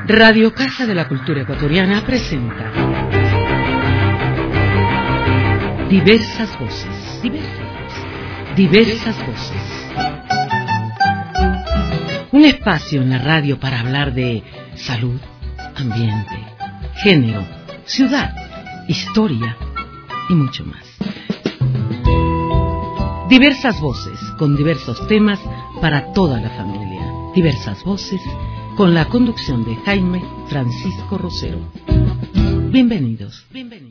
Radio Casa de la Cultura Ecuatoriana presenta Diversas Voces. Diversas Voces. Un espacio en la radio para hablar de salud, ambiente, género, ciudad, historia y mucho más. Diversas voces con diversos temas para toda la familia. Diversas voces con la conducción de Jaime Francisco Rosero. Bienvenidos.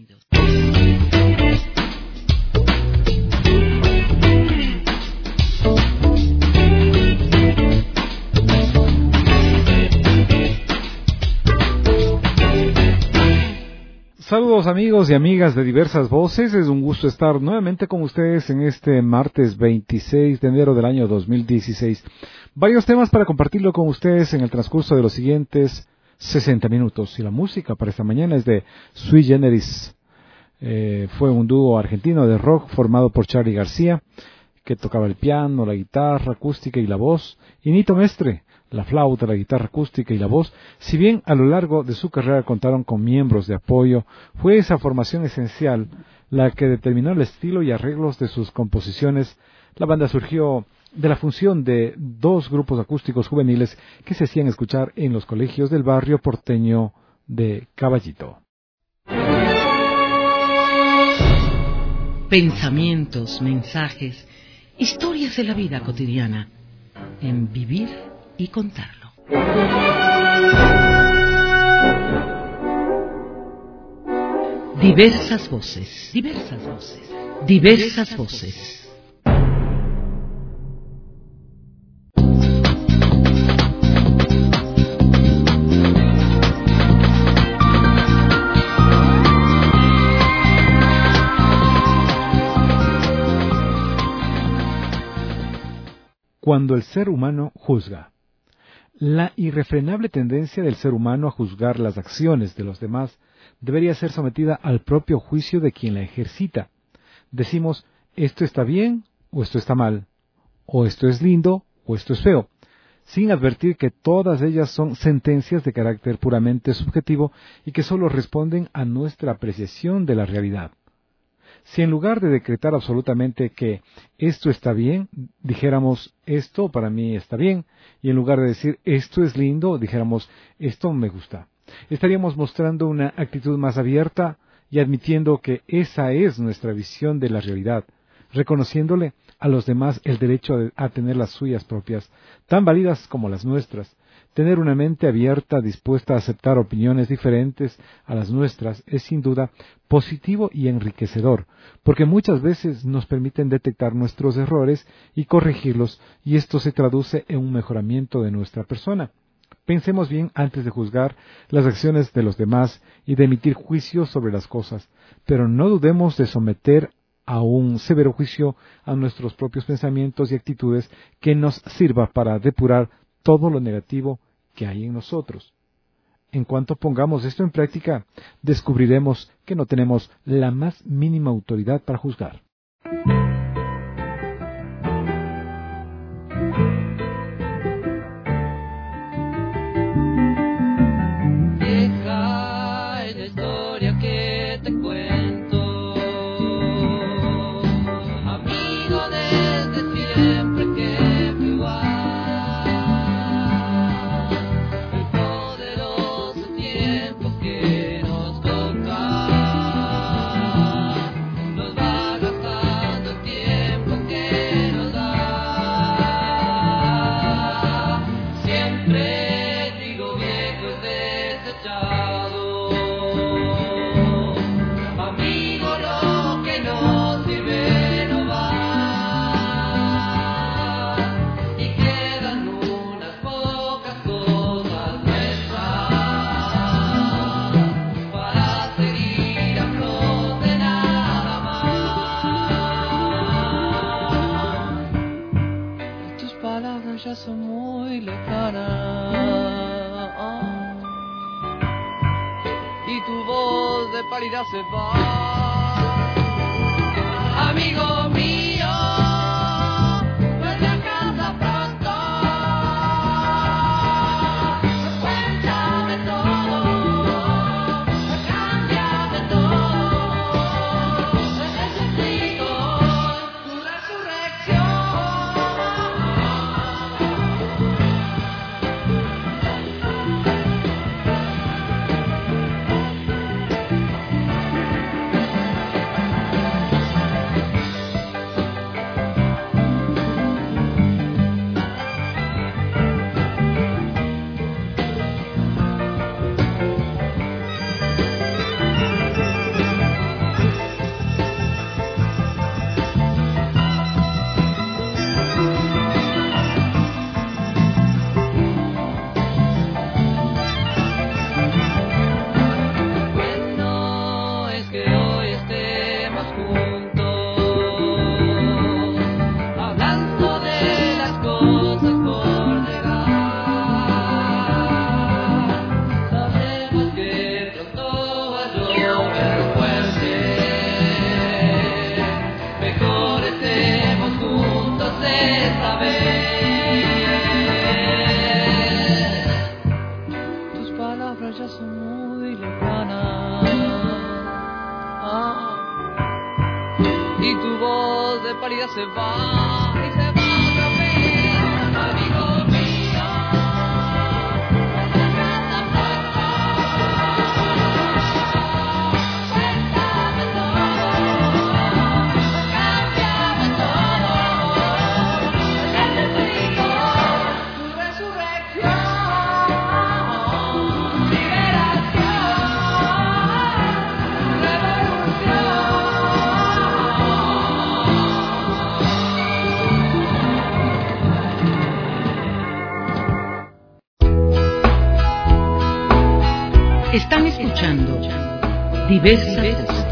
Saludos amigos y amigas de Diversas Voces, es un gusto estar nuevamente con ustedes en este martes 26 de enero del año 2016. Varios temas para compartirlo con ustedes en el transcurso de los siguientes 60 minutos. Y la música para esta mañana es de Sui Generis. Fue un dúo argentino de rock formado por Charly García, que tocaba el piano, la guitarra acústica y la voz, y Nito Mestre, la flauta, la guitarra acústica y la voz. Si bien a lo largo de su carrera contaron con miembros de apoyo, fue esa formación esencial la que determinó el estilo y arreglos de sus composiciones. La banda surgió de la función de dos grupos acústicos juveniles que se hacían escuchar en los colegios del barrio porteño de Caballito. Pensamientos, mensajes, historias de la vida cotidiana, en Vivir y Contarlo. Diversas voces. Cuando el ser humano juzga. La irrefrenable tendencia del ser humano a juzgar las acciones de los demás debería ser sometida al propio juicio de quien la ejercita. Decimos, esto está bien o esto está mal, o esto es lindo o esto es feo, sin advertir que todas ellas son sentencias de carácter puramente subjetivo y que solo responden a nuestra apreciación de la realidad. Si en lugar de decretar absolutamente que esto está bien, dijéramos esto para mí está bien, y en lugar de decir esto es lindo, dijéramos esto me gusta, estaríamos mostrando una actitud más abierta y admitiendo que esa es nuestra visión de la realidad, reconociéndole a los demás el derecho a tener las suyas propias, tan válidas como las nuestras. Tener una mente abierta, dispuesta a aceptar opiniones diferentes a las nuestras, es sin duda positivo y enriquecedor, porque muchas veces nos permiten detectar nuestros errores y corregirlos, y esto se traduce en un mejoramiento de nuestra persona. Pensemos bien antes de juzgar las acciones de los demás y de emitir juicios sobre las cosas, pero no dudemos de someter a un severo juicio a nuestros propios pensamientos y actitudes que nos sirva para depurar todo lo negativo que hay en nosotros. En cuanto pongamos esto en práctica, descubriremos que no tenemos la más mínima autoridad para juzgar. Vieja es la historia que te cuento, amigo desde siempre que me va. Ya son muy lejanas y tu voz de pálida se va, amigo mío, vuelve a casa pronto, cuéntame todo. Están escuchando Diversas Voces.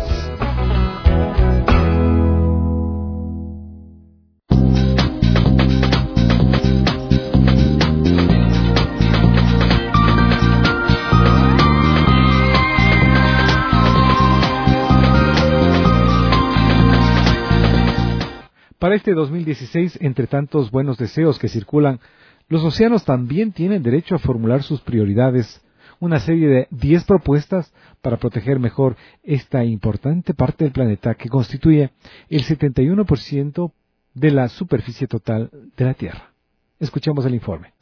Para este 2016, entre tantos buenos deseos que circulan, los océanos también tienen derecho a formular sus prioridades, una serie de 10 propuestas para proteger mejor esta importante parte del planeta que constituye el 71% de la superficie total de la Tierra. Escuchemos el informe.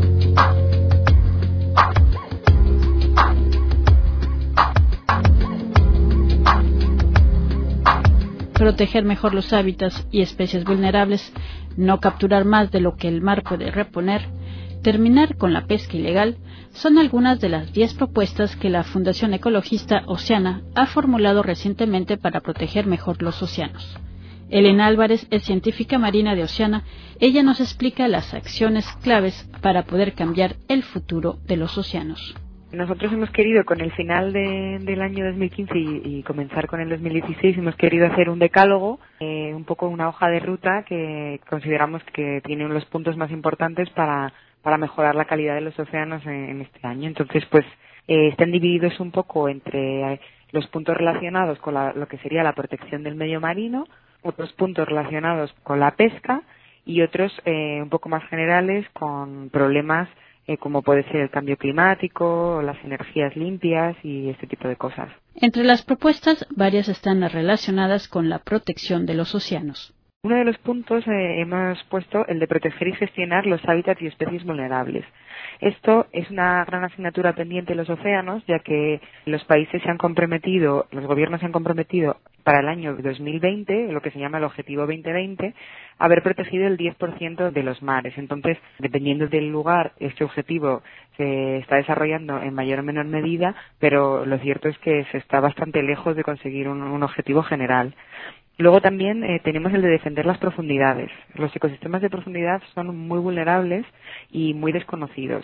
Proteger mejor los hábitats y especies vulnerables, no capturar más de lo que el mar puede reponer, terminar con la pesca ilegal, son algunas de las 10 propuestas que la Fundación Ecologista Oceana ha formulado recientemente para proteger mejor los océanos. Elena Álvarez es científica marina de Oceana. Ella nos explica las acciones claves para poder cambiar el futuro de los océanos. Nosotros hemos querido, con el final del año 2015 y comenzar con el 2016, hemos querido hacer un decálogo, un poco una hoja de ruta que consideramos que tiene los puntos más importantes para mejorar la calidad de los océanos en este año. Entonces, pues, están divididos un poco entre los puntos relacionados con lo que sería la protección del medio marino, otros puntos relacionados con la pesca y otros un poco más generales con problemas como puede ser el cambio climático, las energías limpias y este tipo de cosas. Entre las propuestas, varias están relacionadas con la protección de los océanos. Uno de los puntos hemos puesto el de proteger y gestionar los hábitats y especies vulnerables. Esto es una gran asignatura pendiente en los océanos, ya que los países se han comprometido, los gobiernos se han comprometido para el año 2020, lo que se llama el Objetivo 2020, haber protegido el 10% de los mares. Entonces, dependiendo del lugar, este objetivo se está desarrollando en mayor o menor medida, pero lo cierto es que se está bastante lejos de conseguir un objetivo general. Luego también tenemos el de defender las profundidades. Los ecosistemas de profundidad son muy vulnerables y muy desconocidos.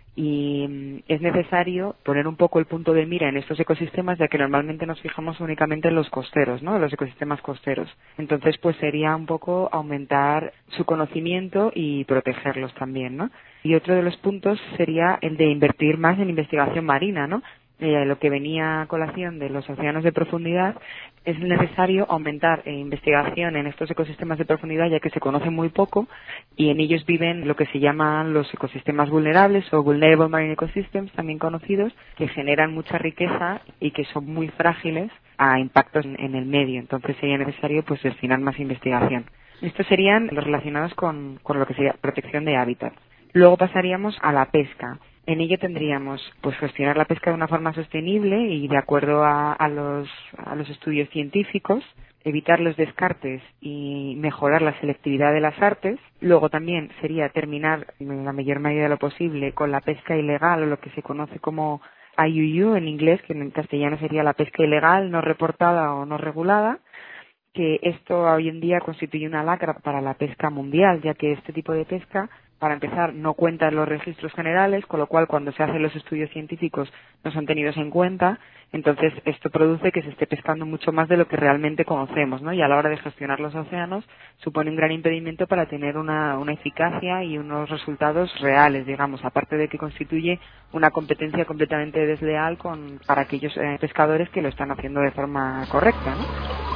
Y es necesario poner un poco el punto de mira en estos ecosistemas, ya que normalmente nos fijamos únicamente en los costeros, ¿no? En los ecosistemas costeros. Entonces, pues sería un poco aumentar su conocimiento y protegerlos también, ¿no? Y otro de los puntos sería el de invertir más en investigación marina, ¿no? Lo que venía a colación de los océanos de profundidad, es necesario aumentar investigación en estos ecosistemas de profundidad, ya que se conoce muy poco y en ellos viven lo que se llaman los ecosistemas vulnerables o Vulnerable Marine Ecosystems, también conocidos, que generan mucha riqueza y que son muy frágiles a impactos en el medio. Entonces sería necesario pues destinar más investigación. Estos serían los relacionados con lo que sería protección de hábitats. Luego pasaríamos a la pesca. En ello tendríamos pues gestionar la pesca de una forma sostenible y de acuerdo a los estudios científicos, evitar los descartes y mejorar la selectividad de las artes. Luego también sería terminar en la mayor medida de lo posible con la pesca ilegal o lo que se conoce como IUU en inglés, que en castellano sería la pesca ilegal, no reportada o no regulada, que esto hoy en día constituye una lacra para la pesca mundial, ya que este tipo de pesca, para empezar, no cuenta en los registros generales, con lo cual cuando se hacen los estudios científicos no son tenidos en cuenta. Entonces esto produce que se esté pescando mucho más de lo que realmente conocemos, ¿no? Y a la hora de gestionar los océanos supone un gran impedimento para tener una eficacia y unos resultados reales, digamos, aparte de que constituye una competencia completamente desleal para aquellos pescadores que lo están haciendo de forma correcta, ¿no?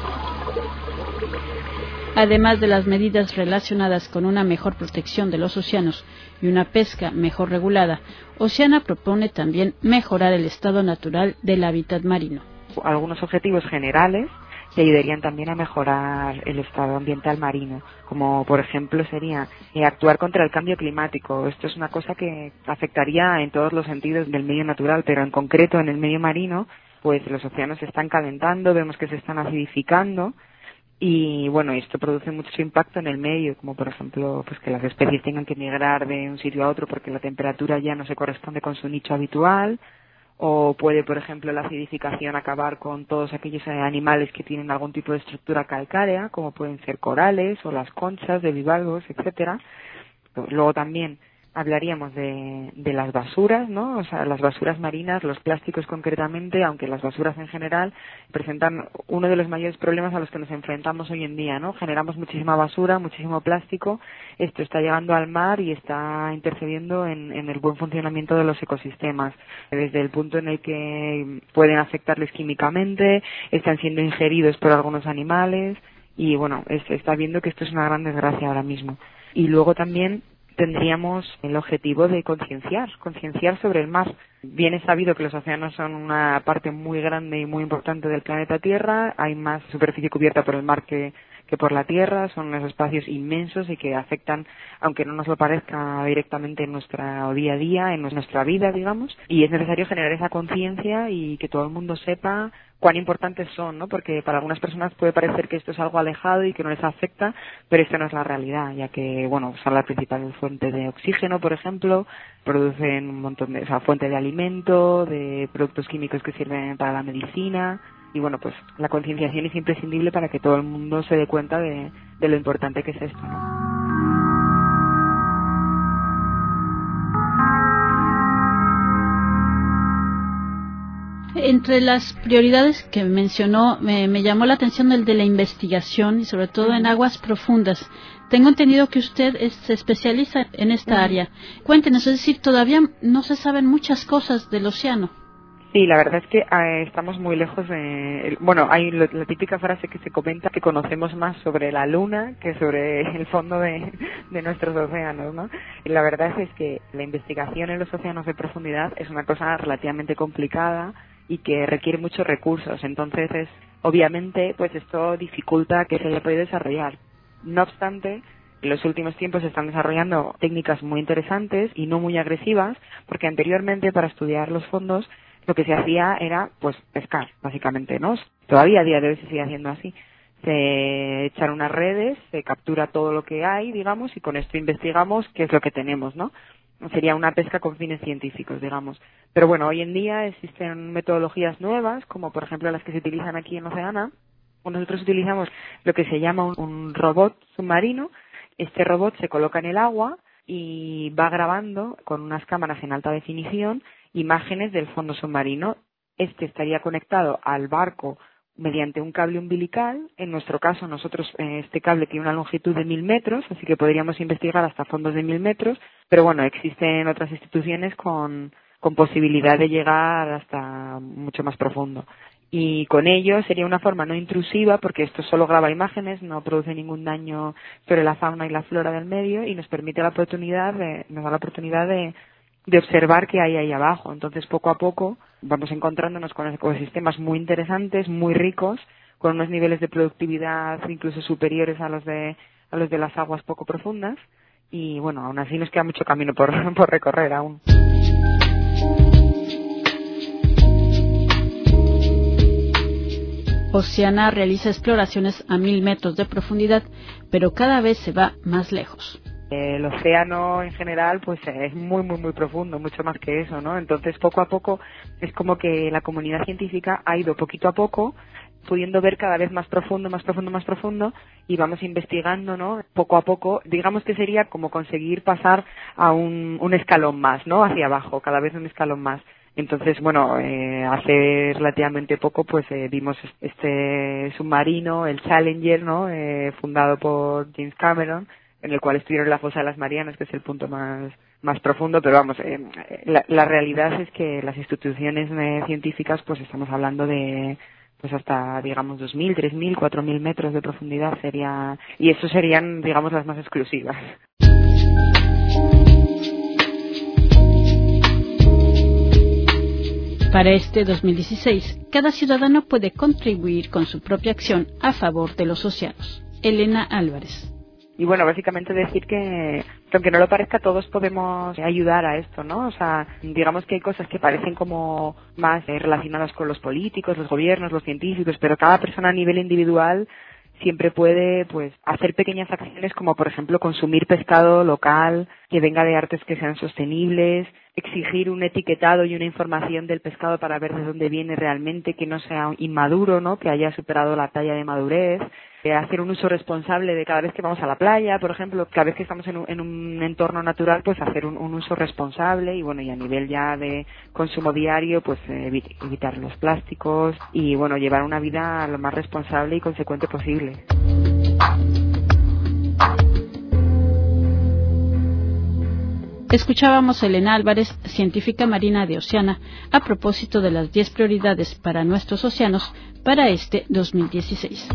Además de las medidas relacionadas con una mejor protección de los océanos y una pesca mejor regulada, Oceana propone también mejorar el estado natural del hábitat marino. Algunos objetivos generales que ayudarían también a mejorar el estado ambiental marino, como por ejemplo sería actuar contra el cambio climático. Esto es una cosa que afectaría en todos los sentidos del medio natural, pero en concreto en el medio marino, pues los océanos se están calentando, vemos que se están acidificando. Y bueno, esto produce mucho impacto en el medio, como por ejemplo pues que las especies tengan que migrar de un sitio a otro porque la temperatura ya no se corresponde con su nicho habitual, o puede por ejemplo la acidificación acabar con todos aquellos animales que tienen algún tipo de estructura calcárea, como pueden ser corales o las conchas de bivalvos, etcétera. Luego también Hablaríamos de las basuras, ¿no? O sea, las basuras marinas, los plásticos concretamente, aunque las basuras en general presentan uno de los mayores problemas a los que nos enfrentamos hoy en día, ¿no? Generamos muchísima basura, muchísimo plástico, esto está llegando al mar y está intercediendo en el buen funcionamiento de los ecosistemas, desde el punto en el que pueden afectarles químicamente, están siendo ingeridos por algunos animales y bueno, se está viendo que esto es una gran desgracia ahora mismo. Y luego también tendríamos el objetivo de concienciar sobre el mar. Bien es sabido que los océanos son una parte muy grande y muy importante del planeta Tierra, hay más superficie cubierta por el mar que por la Tierra, son unos espacios inmensos y que afectan, aunque no nos lo parezca, directamente en nuestro día a día, en nuestra vida, digamos, y es necesario generar esa conciencia y que todo el mundo sepa cuán importantes son, ¿no? Porque para algunas personas puede parecer que esto es algo alejado y que no les afecta, pero esto no es la realidad, ya que, bueno, son la principal fuente de oxígeno, por ejemplo, producen un montón de, fuente de alimento, de productos químicos que sirven para la medicina, y bueno, pues la concienciación es imprescindible para que todo el mundo se dé cuenta de lo importante que es esto, ¿no? Entre las prioridades que mencionó, me llamó la atención el de la investigación y sobre todo en aguas profundas. Tengo entendido que usted se especializa en esta área. Cuéntenos, es decir, todavía no se saben muchas cosas del océano. Sí, la verdad es que estamos muy lejos de... Bueno, hay la típica frase que se comenta que conocemos más sobre la Luna que sobre el fondo de nuestros océanos, ¿no? Y la verdad es que la investigación en los océanos de profundidad es una cosa relativamente complicada y que requiere muchos recursos. Entonces, obviamente, pues esto dificulta que se haya podido desarrollar. No obstante, en los últimos tiempos se están desarrollando técnicas muy interesantes y no muy agresivas, porque anteriormente para estudiar los fondos lo que se hacía era, pues, pescar, básicamente, ¿no? Todavía a día de hoy se sigue haciendo así. Se echan unas redes, se captura todo lo que hay, digamos, y con esto investigamos qué es lo que tenemos, ¿no? Sería una pesca con fines científicos, digamos. Pero bueno, hoy en día existen metodologías nuevas, como por ejemplo las que se utilizan aquí en Oceana. Nosotros utilizamos lo que se llama un robot submarino. Este robot se coloca en el agua y va grabando con unas cámaras en alta definición imágenes del fondo submarino. Este estaría conectado al barco mediante un cable umbilical. En nuestro caso, nosotros, este cable tiene una longitud de 1000 metros, así que podríamos investigar hasta fondos de 1000 metros, pero bueno, existen otras instituciones con posibilidad de llegar hasta mucho más profundo. Y con ello sería una forma no intrusiva, porque esto solo graba imágenes, no produce ningún daño sobre la fauna y la flora del medio, y nos permite nos da la oportunidad de observar qué hay ahí abajo. Entonces, poco a poco vamos encontrándonos con ecosistemas muy interesantes, muy ricos, con unos niveles de productividad incluso superiores a los de las aguas poco profundas. Y bueno, aún así nos queda mucho camino por recorrer aún. Oceana realiza exploraciones a 1000 metros de profundidad, pero cada vez se va más lejos. El océano en general pues es muy muy muy profundo, mucho más que eso, ¿no? Entonces poco a poco es como que la comunidad científica ha ido poquito a poco pudiendo ver cada vez más profundo y vamos investigando, ¿no? Poco a poco, digamos que sería como conseguir pasar a un escalón más, ¿no? Hacia abajo, cada vez un escalón más. Entonces, bueno, hace relativamente poco pues vimos este submarino, el Challenger, ¿no? Fundado por James Cameron, en el cual estuvieron en la fosa de las Marianas, que es el punto más profundo, pero vamos, la realidad es que las instituciones científicas pues estamos hablando de pues hasta, digamos, 2.000, 3.000, 4.000 metros de profundidad y eso serían, digamos, las más exclusivas. Para este 2016, cada ciudadano puede contribuir con su propia acción a favor de los océanos. Elena Álvarez. Y bueno, básicamente decir que aunque no lo parezca, todos podemos ayudar a esto, ¿no? O sea, digamos que hay cosas que parecen como más relacionadas con los políticos, los gobiernos, los científicos, pero cada persona a nivel individual siempre puede, pues, hacer pequeñas acciones como, por ejemplo, consumir pescado local, que venga de artes que sean sostenibles, exigir un etiquetado y una información del pescado para ver de dónde viene realmente, que no sea inmaduro, ¿no? Que haya superado la talla de madurez, hacer un uso responsable de cada vez que vamos a la playa, por ejemplo, cada vez que estamos en un entorno natural, pues hacer un uso responsable y bueno, y a nivel ya de consumo diario, pues evitar los plásticos y bueno, llevar una vida lo más responsable y consecuente posible. Escuchábamos a Elena Álvarez, científica marina de Oceana, a propósito de las 10 prioridades para nuestros océanos para este 2016.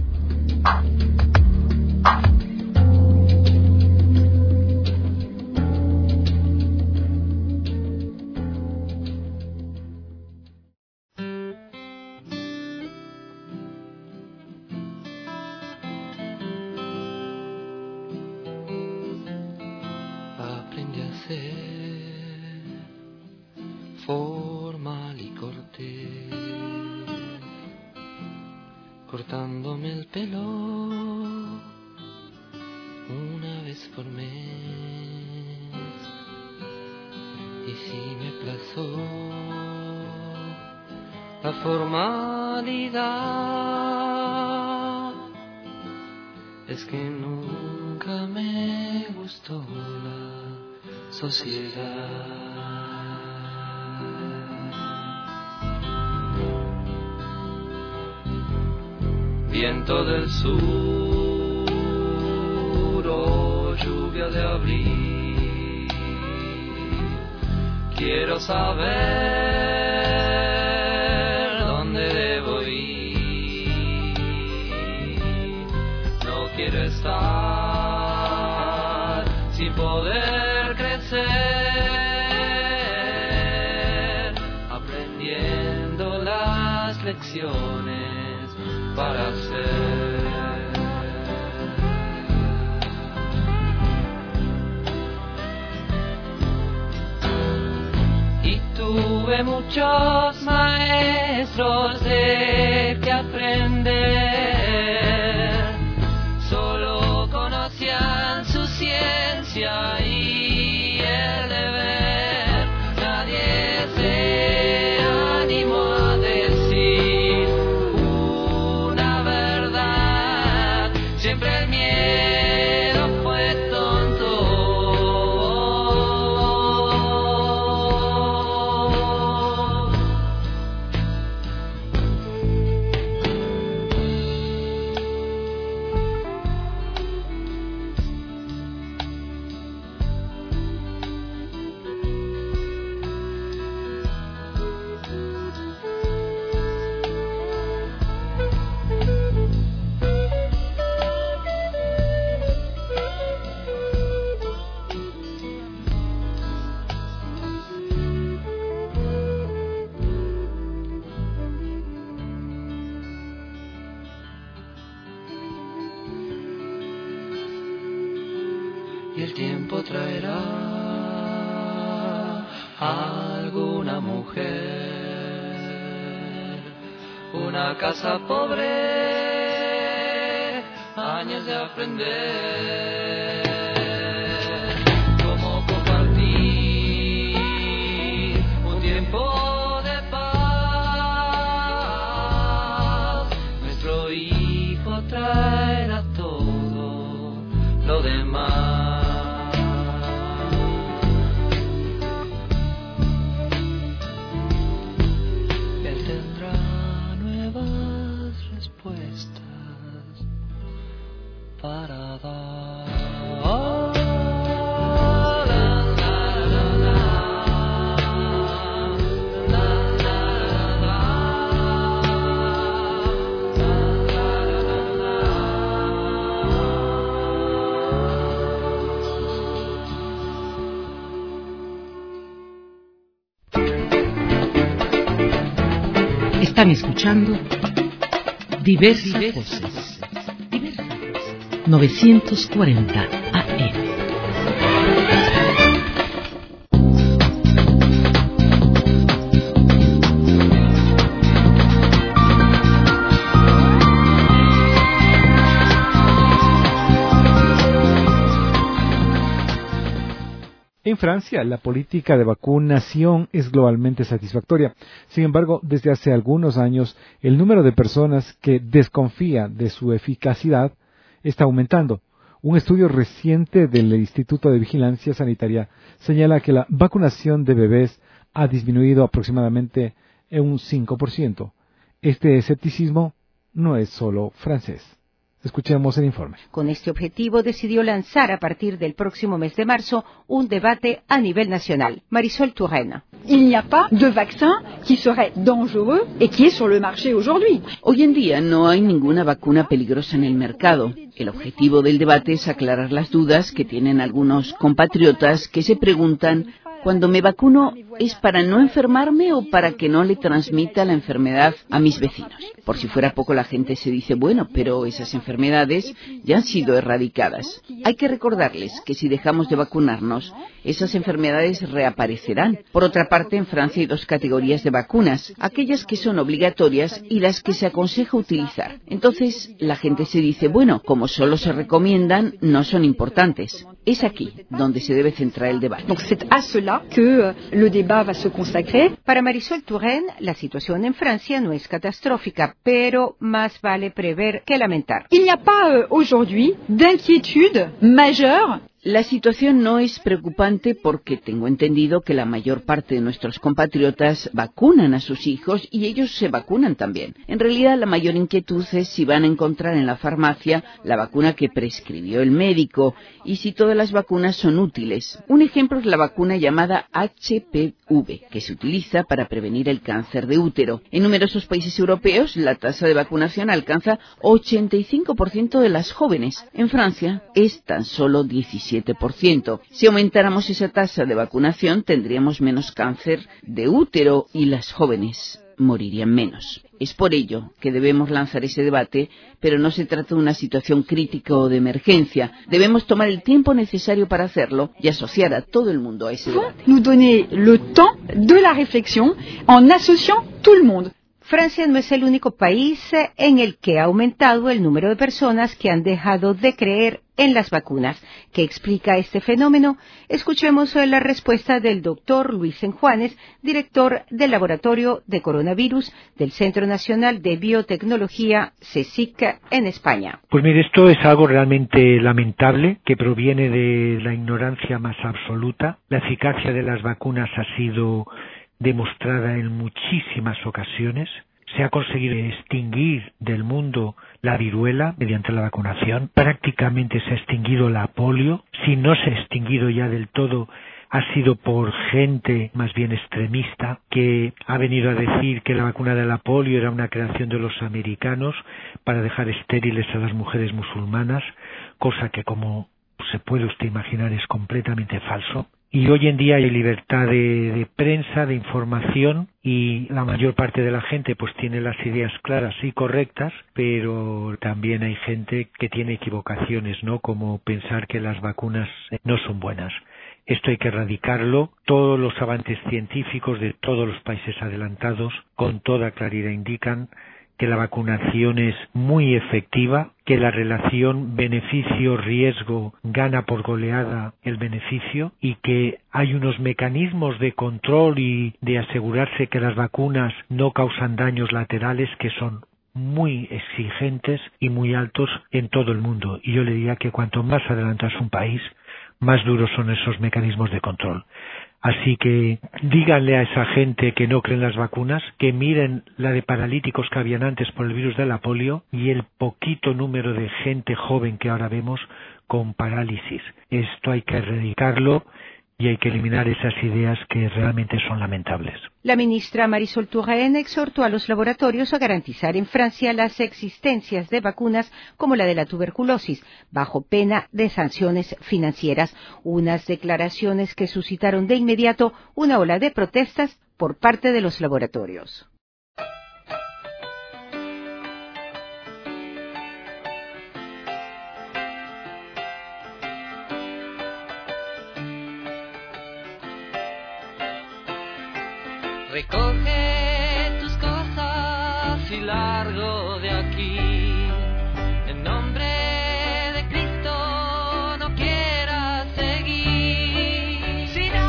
Formal y cortés, cortándome el pelo una vez por mes, y si me plazó la formalidad, es que nunca me gustó la sociedad. Viento del sur o lluvia de abril, quiero saber dónde debo ir. No quiero estar sin poder crecer, aprendiendo las lecciones para hacer. Y tuve muchos maestros de que aprender, solo conocían su ciencia y el deber. Nadie se animó a decir una verdad, siempre el miedo fue tonto. Y el tiempo traerá a alguna mujer, una casa pobre, años de aprender cómo compartir un tiempo de paz. Nuestro hijo traerá todo lo demás. Para dar. Están escuchando Diversas Voces. 940 AM. Francia, la política de vacunación es globalmente satisfactoria. Sin embargo, desde hace algunos años, el número de personas que desconfía de su eficacidad está aumentando. Un estudio reciente del Instituto de Vigilancia Sanitaria señala que la vacunación de bebés ha disminuido aproximadamente en un 5%. Este escepticismo no es solo francés. Escuchemos el informe. Con este objetivo decidió lanzar a partir del próximo mes de marzo un debate a nivel nacional. Marisol Touraine. Il n'y a pas de vaccin qui serait dangereux et qui est sur le marché aujourd'hui. Hoy en día no hay ninguna vacuna peligrosa en el mercado. El objetivo del debate es aclarar las dudas que tienen algunos compatriotas que se preguntan: ¿cuando me vacuno es para no enfermarme o para que no le transmita la enfermedad a mis vecinos? Por si fuera poco, la gente se dice, bueno, pero esas enfermedades ya han sido erradicadas. Hay que recordarles que si dejamos de vacunarnos, esas enfermedades reaparecerán. Por otra parte, en Francia hay dos categorías de vacunas, aquellas que son obligatorias y las que se aconseja utilizar. Entonces, la gente se dice, bueno, como solo se recomiendan, no son importantes. Es aquí donde se debe centrar el debate. Donc c'est à cela que le débat va se consacrer. Para Marisol Touraine, la situación en Francia no es catastrófica, pero más vale prever que lamentar. Il n'y a pas aujourd'hui d'inquiétude majeure. La situación no es preocupante porque tengo entendido que la mayor parte de nuestros compatriotas vacunan a sus hijos y ellos se vacunan también. En realidad, la mayor inquietud es si van a encontrar en la farmacia la vacuna que prescribió el médico y si todas las vacunas son útiles. Un ejemplo es la vacuna llamada HPV, que se utiliza para prevenir el cáncer de útero. En numerosos países europeos, la tasa de vacunación alcanza 85% de las jóvenes. En Francia, es tan solo 17%. Si aumentáramos esa tasa de vacunación, tendríamos menos cáncer de útero y las jóvenes morirían menos. Es por ello que debemos lanzar ese debate, pero no se trata de una situación crítica o de emergencia. Debemos tomar el tiempo necesario para hacerlo y asociar a todo el mundo a ese debate. Nous donner le temps de la réflexion en associant tout le monde. Francia no es el único país en el que ha aumentado el número de personas que han dejado de creer en las vacunas. ¿Qué explica este fenómeno? Escuchemos la respuesta del doctor Luis Senjuanes, director del Laboratorio de Coronavirus del Centro Nacional de Biotecnología, CSIC, en España. Pues mire, esto es algo realmente lamentable que proviene de la ignorancia más absoluta. La eficacia de las vacunas ha sido demostrada en muchísimas ocasiones. Se ha conseguido extinguir del mundo la viruela mediante la vacunación. Prácticamente se ha extinguido la polio. Si no se ha extinguido ya del todo, ha sido por gente más bien extremista que ha venido a decir que la vacuna de la polio era una creación de los americanos para dejar estériles a las mujeres musulmanas, cosa que, como se puede usted imaginar, es completamente falso. Y hoy en día hay libertad de prensa, de información, y la mayor parte de la gente pues tiene las ideas claras y correctas, pero también hay gente que tiene equivocaciones, ¿no? Como pensar que las vacunas no son buenas. Esto hay que erradicarlo. Todos los avances científicos de todos los países adelantados con toda claridad indican que la vacunación es muy efectiva, que la relación beneficio-riesgo gana por goleada el beneficio y que hay unos mecanismos de control y de asegurarse que las vacunas no causan daños laterales que son muy exigentes y muy altos en todo el mundo. Y yo le diría que cuanto más adelantado es un país, más duros son esos mecanismos de control. Así que díganle a esa gente que no cree en las vacunas que miren la de paralíticos que habían antes por el virus de la polio y el poquito número de gente joven que ahora vemos con parálisis. Esto hay que erradicarlo y hay que eliminar esas ideas que realmente son lamentables. La ministra Marisol Touraine exhortó a los laboratorios a garantizar en Francia las existencias de vacunas como la de la tuberculosis, bajo pena de sanciones financieras, unas declaraciones que suscitaron de inmediato una ola de protestas por parte de los laboratorios. Recoge tus cosas y largo de aquí. En nombre de Cristo no quieras seguir. Sin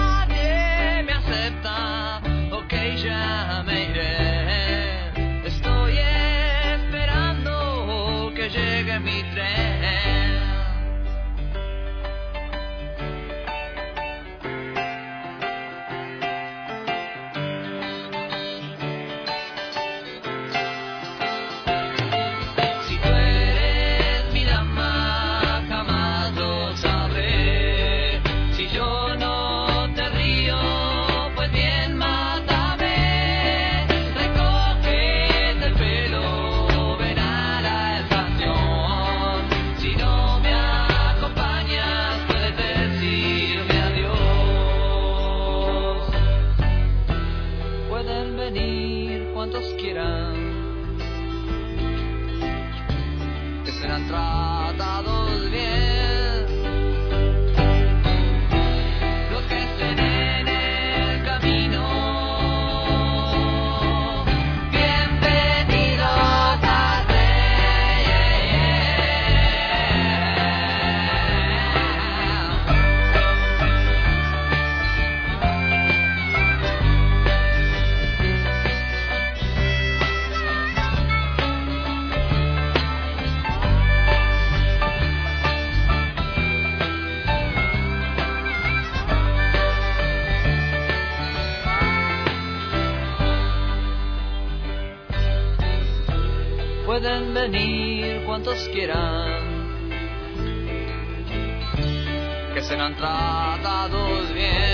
pueden venir cuantos quieran, que serán tratados bien.